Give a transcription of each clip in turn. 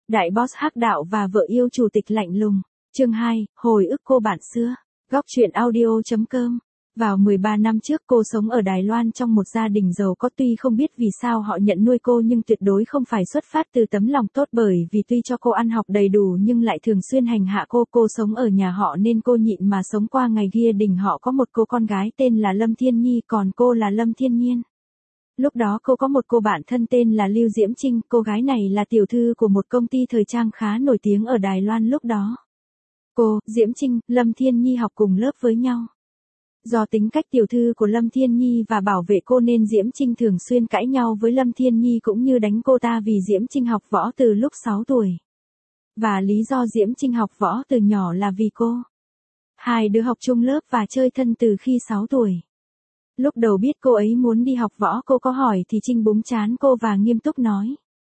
Đại boss hắc đạo và vợ yêu chủ tịch lạnh lùng. Chương 2, hồi ức cô bạn xưa. Góc truyện audio.com. Vào 13 năm trước cô sống ở Đài Loan trong một gia đình giàu có, tuy không biết vì sao họ nhận nuôi cô nhưng tuyệt đối không phải xuất phát từ tấm lòng tốt, bởi vì tuy cho cô ăn học đầy đủ nhưng lại thường xuyên hành hạ cô. Cô sống ở nhà họ nên cô nhịn mà sống qua ngày. Gia đình họ có một cô con gái tên là Lâm Thiên Nhi, còn cô là Lâm Thiên Nhiên. Lúc đó cô có một cô bạn thân tên là Lưu Diễm Trinh, cô gái này là tiểu thư của một công ty thời trang khá nổi tiếng ở Đài Loan lúc đó. Cô, Diễm Trinh, Lâm Thiên Nhi học cùng lớp với nhau. Do tính cách tiểu thư của Lâm Thiên Nhi và bảo vệ cô nên Diễm Trinh thường xuyên cãi nhau với Lâm Thiên Nhi cũng như đánh cô ta, vì Diễm Trinh học võ từ lúc 6 tuổi. Và lý do Diễm Trinh học võ từ nhỏ là vì cô. Hai đứa học chung lớp và chơi thân từ khi 6 tuổi. Lúc đầu biết cô ấy muốn đi học võ, cô có hỏi thì Trinh búng trán cô và nghiêm túc nói: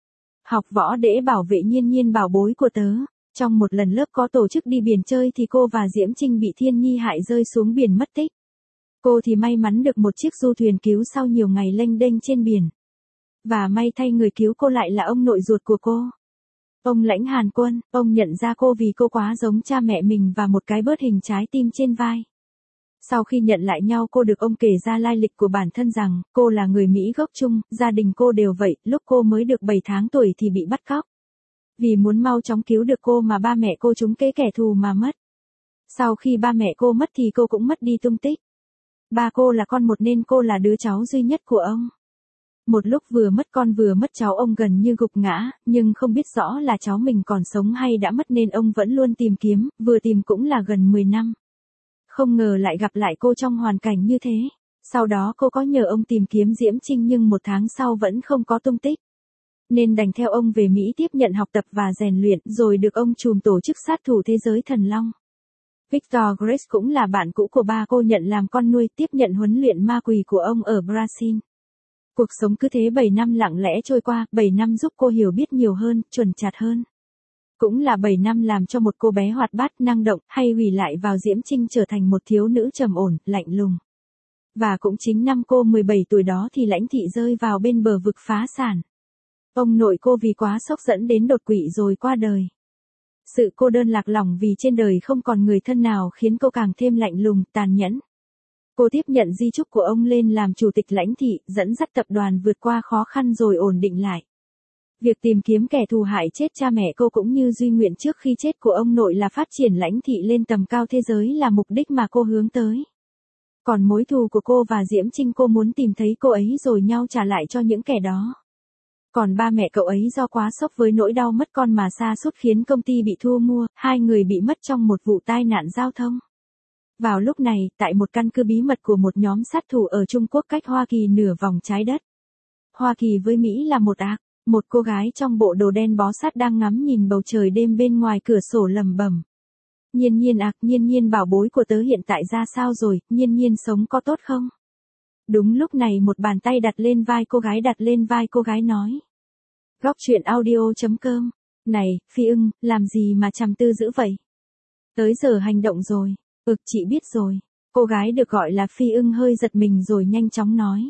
học võ để bảo vệ Nhiên Nhiên bảo bối của tớ. Trong một lần lớp có tổ chức đi biển chơi thì cô và Diễm Trinh bị Thiên Nhi hại, rơi xuống biển mất tích. Cô thì may mắn được một chiếc du thuyền cứu sau nhiều ngày lênh đênh trên biển. Và may thay người cứu cô lại là ông nội ruột của cô. Ông Lãnh Hàn Quân. Ông nhận ra cô vì cô quá giống cha mẹ mình và một cái bớt hình trái tim trên vai. Sau khi nhận lại nhau, cô được ông kể ra lai lịch của bản thân, rằng cô là người Mỹ gốc Trung, gia đình cô đều vậy. Lúc cô mới được 7 tháng tuổi thì bị bắt cóc. Vì muốn mau chóng cứu được cô mà ba mẹ cô trúng kế kẻ thù mà mất. Sau khi ba mẹ cô mất thì cô cũng mất đi tung tích. Ba cô là con một nên cô là đứa cháu duy nhất của ông. Một lúc vừa mất con vừa mất cháu, ông gần như gục ngã, nhưng không biết rõ là cháu mình còn sống hay đã mất nên ông vẫn luôn tìm kiếm, vừa tìm cũng là gần 10 năm. Không ngờ lại gặp lại cô trong hoàn cảnh như thế. Sau đó cô có nhờ ông tìm kiếm Diễm Trinh nhưng 1 tháng sau vẫn không có tung tích. Nên đành theo ông về Mỹ tiếp nhận học tập và rèn luyện, rồi được ông trùm tổ chức sát thủ thế giới Thần Long. Victor Grace cũng là bạn cũ của ba cô, nhận làm con nuôi, tiếp nhận huấn luyện ma quỷ của ông ở Brazil. Cuộc sống cứ thế 7 năm lặng lẽ trôi qua, 7 năm giúp cô hiểu biết nhiều hơn, chuẩn chặt hơn. Cũng là 7 năm làm cho một cô bé hoạt bát, năng động, hay hủy lại vào Diễm Trinh trở thành một thiếu nữ trầm ổn, lạnh lùng. Và cũng chính năm cô 17 tuổi đó thì Lãnh Thị rơi vào bên bờ vực phá sản. Ông nội cô vì quá sốc dẫn đến đột quỵ rồi qua đời. Sự cô đơn lạc lõng vì trên đời không còn người thân nào khiến cô càng thêm lạnh lùng, tàn nhẫn. Cô tiếp nhận di chúc của ông lên làm chủ tịch Lãnh Thị, dẫn dắt tập đoàn vượt qua khó khăn rồi ổn định lại. Việc tìm kiếm kẻ thù hại chết cha mẹ cô cũng như duy nguyện trước khi chết của ông nội là phát triển Lãnh Thị lên tầm cao thế giới là mục đích mà cô hướng tới. Còn mối thù của cô và Diễm Trinh, cô muốn tìm thấy cô ấy rồi nhau trả lại cho những kẻ đó. Còn ba mẹ cậu ấy do quá sốc với nỗi đau mất con mà sa sút khiến công ty bị thu mua, 2 người bị mất trong một vụ tai nạn giao thông. Vào lúc này, tại một căn cứ bí mật của một nhóm sát thủ ở Trung Quốc cách Hoa Kỳ nửa vòng trái đất. Hoa Kỳ với Mỹ là một ác. Một cô gái trong bộ đồ đen bó sát đang ngắm nhìn bầu trời đêm bên ngoài cửa sổ lẩm bẩm: Nhiên Nhiên ạc, Nhiên Nhiên bảo bối của tớ hiện tại ra sao rồi, Nhiên Nhiên sống có tốt không? Đúng lúc này một bàn tay đặt lên vai cô gái nói. Góc truyện audio.com. Này, Phi ưng, làm gì mà trầm tư dữ vậy? Tới giờ hành động rồi. Chị biết rồi. Cô gái được gọi là Phi ưng hơi giật mình rồi nhanh chóng nói.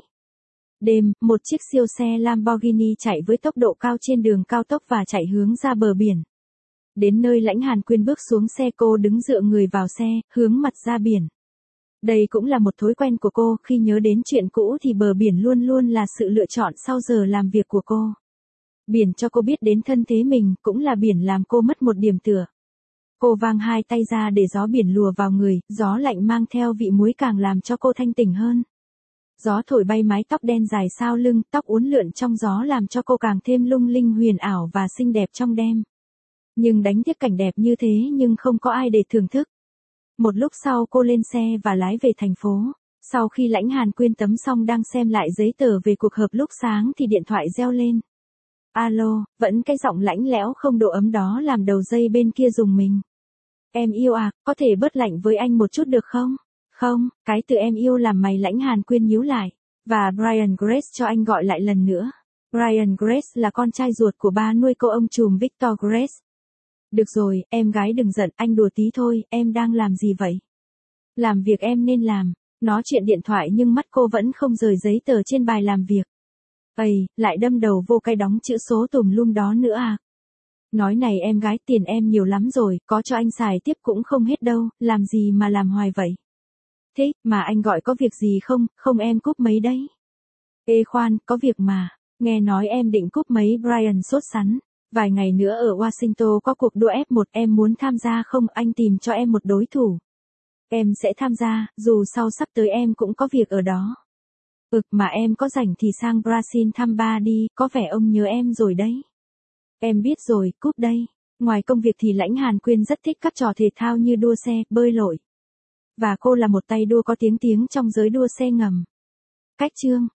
Đêm, một chiếc siêu xe Lamborghini chạy với tốc độ cao trên đường cao tốc và chạy hướng ra bờ biển. Đến nơi Lãnh Hàn Quyên bước xuống xe, cô đứng dựa người vào xe, hướng mặt ra biển. Đây cũng là một thói quen của cô, khi nhớ đến chuyện cũ thì bờ biển luôn luôn là sự lựa chọn sau giờ làm việc của cô. Biển cho cô biết đến thân thế mình, cũng là biển làm cô mất một điểm tựa. Cô vang hai tay ra để gió biển lùa vào người, gió lạnh mang theo vị muối càng làm cho cô thanh tỉnh hơn. Gió thổi bay mái tóc đen dài sau lưng, tóc uốn lượn trong gió làm cho cô càng thêm lung linh huyền ảo và xinh đẹp trong đêm. Nhưng đánh tiếc cảnh đẹp như thế nhưng không có ai để thưởng thức. Một lúc sau cô lên xe và lái về thành phố. Sau khi Lãnh Hàn Quyên tắm xong đang xem lại giấy tờ về cuộc họp lúc sáng thì điện thoại reo lên. Alo, vẫn cái giọng lạnh lẽo không độ ấm đó làm đầu dây bên kia rùng mình. Em yêu à, có thể bớt lạnh với anh một chút được không? Không, cái từ em yêu làm mày Lãnh Hàn Quyên nhíu lại. Và Brian Grace cho anh gọi lại lần nữa. Brian Grace là con trai ruột của ba nuôi cô ông trùm Victor Grace. Được rồi, em gái đừng giận, anh đùa tí thôi, em đang làm gì vậy? Làm việc em nên làm. Nói chuyện điện thoại nhưng mắt cô vẫn không rời giấy tờ trên bài làm việc. Ây, lại đâm đầu vô cái đóng chữ số tùm lum đó nữa à? Nói này em gái, tiền em nhiều lắm rồi, có cho anh xài tiếp cũng không hết đâu, làm gì mà làm hoài vậy? Thế, mà anh gọi có việc gì không, không em cúp mấy đấy. Ê khoan, có việc mà, nghe nói em định cúp mấy Brian sốt sắn. Vài ngày nữa ở Washington có cuộc đua F1 em muốn tham gia không, anh tìm cho em một đối thủ. Em sẽ tham gia, dù sau sắp tới em cũng có việc ở đó. Mà em có rảnh thì sang Brazil thăm ba đi, có vẻ ông nhớ em rồi đấy. Em biết rồi, cúp đây. Ngoài công việc thì Lãnh Hàn Quyên rất thích các trò thể thao như đua xe, bơi lội. Và cô là một tay đua có tiếng trong giới đua xe ngầm. Cách chương